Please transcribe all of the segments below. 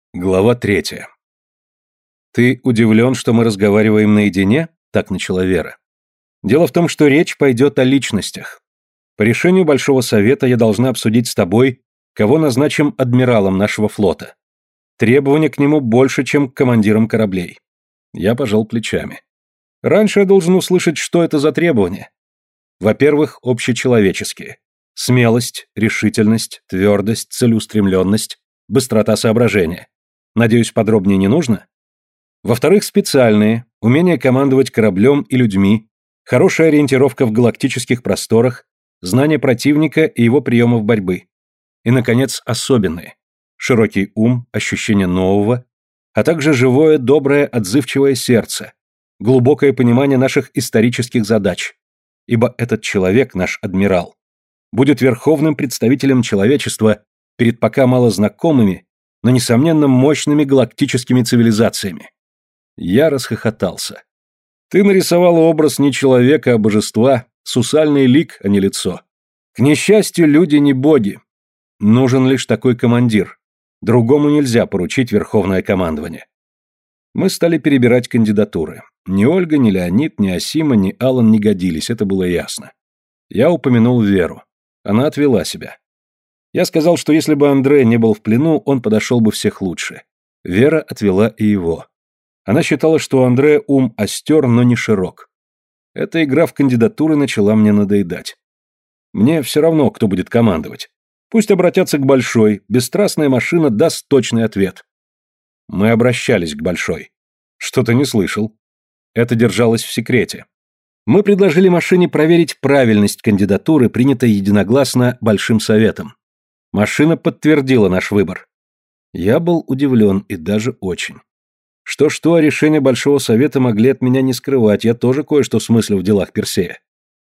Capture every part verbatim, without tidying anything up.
Глава третья. «Ты удивлен, что мы разговариваем наедине?» — так начала Вера. «Дело в том, что речь пойдет о личностях. По решению Большого Совета я должна обсудить с тобой, кого назначим адмиралом нашего флота. Требования к нему больше, чем к командирам кораблей». Я пожал плечами. «Раньше я должен услышать, что это за требования. Во-первых, общечеловеческие. Смелость, решительность, твердость, целеустремленность, быстрота соображения. Надеюсь, подробнее не нужно? Во-вторых, специальные, умение командовать кораблем и людьми, хорошая ориентировка в галактических просторах, знание противника и его приемов борьбы. И, наконец, особенные. Широкий ум, ощущение нового, а также живое, доброе, отзывчивое сердце, глубокое понимание наших исторических задач. Ибо этот человек, наш адмирал, будет верховным представителем человечества перед пока малознакомыми, но, несомненно, мощными галактическими цивилизациями. Я расхохотался. Ты нарисовала образ не человека, а божества, сусальный лик, а не лицо. К несчастью, люди не боги. Нужен лишь такой командир. Другому нельзя поручить верховное командование. Мы стали перебирать кандидатуры. Ни Ольга, ни Леонид, ни Асима, ни Алан не годились, это было ясно. Я упомянул Веру. Она отвела себя. Я сказал, что если бы Андре не был в плену, он подошел бы всех лучше. Вера отвела и его. Она считала, что у Андре ум остер, но не широк. Эта игра в кандидатуры начала мне надоедать. Мне все равно, кто будет командовать. Пусть обратятся к Большой, бесстрастная машина даст точный ответ. Мы обращались к Большой. Что-то не слышал. Это держалось в секрете. Мы предложили машине проверить правильность кандидатуры, принятой единогласно Большим Советом. Машина подтвердила наш выбор. Я был удивлен и даже очень. Что-что, а решения Большого Совета могли от меня не скрывать, я тоже кое-что смыслю в делах Персея.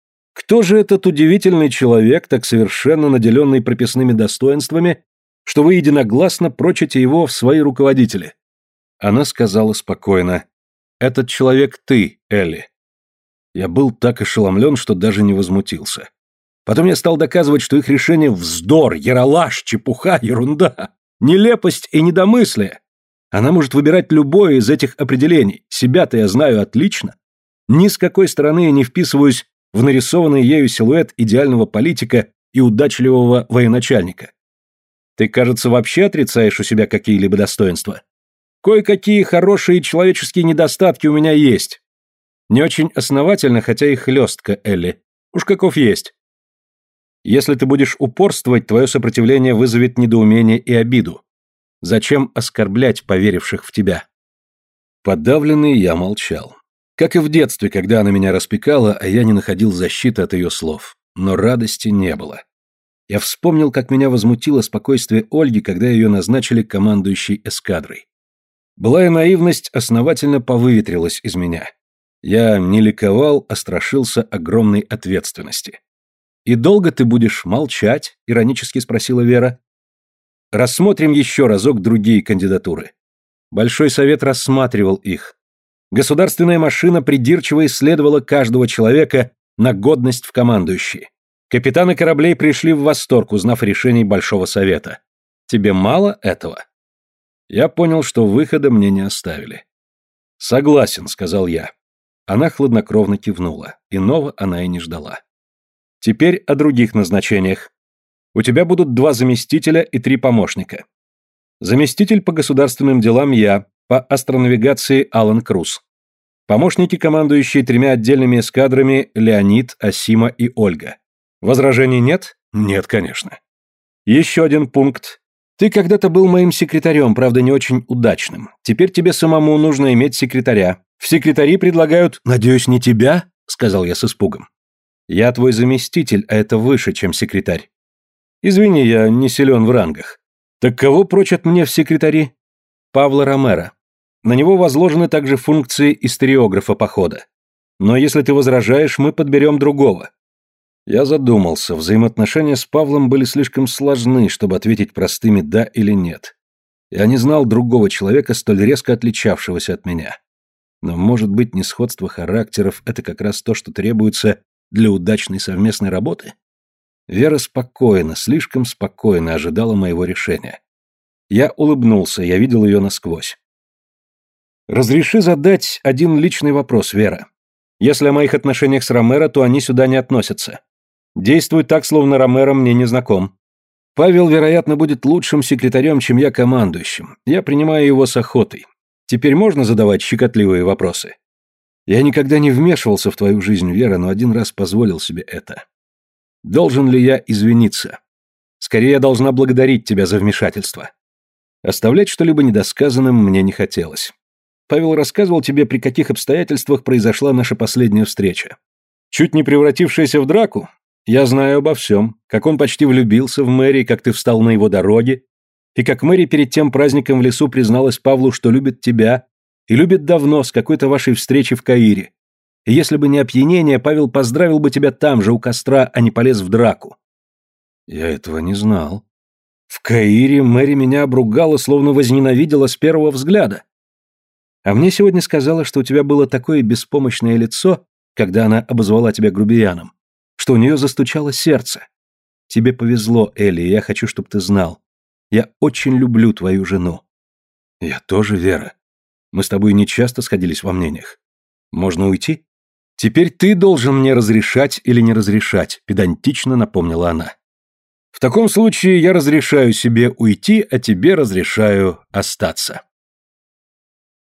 Кто же этот удивительный человек, так совершенно наделенный прописными достоинствами, что вы единогласно прочите его в свои руководители? Она сказала спокойно: «Этот человек ты, Элли». Я был так ошеломлен, что даже не возмутился. Потом я стал доказывать, что их решение вздор, яролаж, чепуха, ерунда, нелепость и недомыслие. Она может выбирать любое из этих определений. Себя-то я знаю отлично. Ни с какой стороны я не вписываюсь в нарисованный ею силуэт идеального политика и удачливого военачальника. Ты, кажется, вообще отрицаешь у себя какие-либо достоинства. Кое-какие хорошие человеческие недостатки у меня есть. Не очень основательно, хотя и хлестко, Элли. Уж каков есть. Если ты будешь упорствовать, твое сопротивление вызовет недоумение и обиду. Зачем оскорблять поверивших в тебя?» Подавленный я молчал. Как и в детстве, когда она меня распекала, а я не находил защиты от ее слов. Но радости не было. Я вспомнил, как меня возмутило спокойствие Ольги, когда ее назначили командующей эскадрой. Былая наивность основательно повыветрилась из меня. Я не ликовал, а страшился огромной ответственности. «И долго ты будешь молчать?» — иронически спросила Вера. «Рассмотрим еще разок другие кандидатуры». Большой Совет рассматривал их. Государственная машина придирчиво исследовала каждого человека на годность в командующие. Капитаны кораблей пришли в восторг, узнав решений Большого Совета. Тебе мало этого? Я понял, что выхода мне не оставили. «Согласен», — сказал я. Она хладнокровно кивнула. Иного она и не ждала. Теперь о других назначениях. У тебя будут два заместителя и три помощника. Заместитель по государственным делам я, по астронавигации Алан Круз. Помощники, командующие тремя отдельными эскадрами, Леонид, Асима и Ольга. Возражений нет? Нет, конечно. Еще один пункт. Ты когда-то был моим секретарем, правда, не очень удачным. Теперь тебе самому нужно иметь секретаря. В секретари предлагают... Надеюсь, не тебя? Сказал я с испугом. Я твой заместитель, а это выше, чем секретарь. Извини, я не силен в рангах. Так кого прочат мне в секретари? Павла Ромеро. На него возложены также функции историографа похода. Но если ты возражаешь, мы подберем другого. Я задумался, взаимоотношения с Павлом были слишком сложны, чтобы ответить простыми «да» или «нет». Я не знал другого человека, столь резко отличавшегося от меня. Но, может быть, несходство характеров – это как раз то, что требуется для удачной совместной работы? Вера спокойно, слишком спокойно ожидала моего решения. Я улыбнулся, я видел ее насквозь. «Разреши задать один личный вопрос, Вера. Если о моих отношениях с Ромеро, то они сюда не относятся. Действуй так, словно Ромеро мне не знаком. Павел, вероятно, будет лучшим секретарем, чем я командующим. Я принимаю его с охотой. Теперь можно задавать щекотливые вопросы? Я никогда не вмешивался в твою жизнь, Вера, но один раз позволил себе это. Должен ли я извиниться? Скорее, я должна благодарить тебя за вмешательство. Оставлять что-либо недосказанным мне не хотелось. Павел рассказывал тебе, при каких обстоятельствах произошла наша последняя встреча. Чуть не превратившаяся в драку? Я знаю обо всем, как он почти влюбился в Мэри, как ты встал на его дороге, и как Мэри перед тем праздником в лесу призналась Павлу, что любит тебя, и любит давно, с какой-то вашей встречи в Каире. И если бы не опьянение, Павел поздравил бы тебя там же, у костра, а не полез в драку. Я этого не знал. В Каире Мэри меня обругала, словно возненавидела с первого взгляда. А мне сегодня сказала, что у тебя было такое беспомощное лицо, когда она обозвала тебя грубияном, что у нее застучало сердце. Тебе повезло, Элли, и я хочу, чтобы ты знал. Я очень люблю твою жену. Я тоже, Вера. Мы с тобой не часто сходились во мнениях. Можно уйти? Теперь ты должен мне разрешать или не разрешать, педантично напомнила она. В таком случае я разрешаю себе уйти, а тебе разрешаю остаться.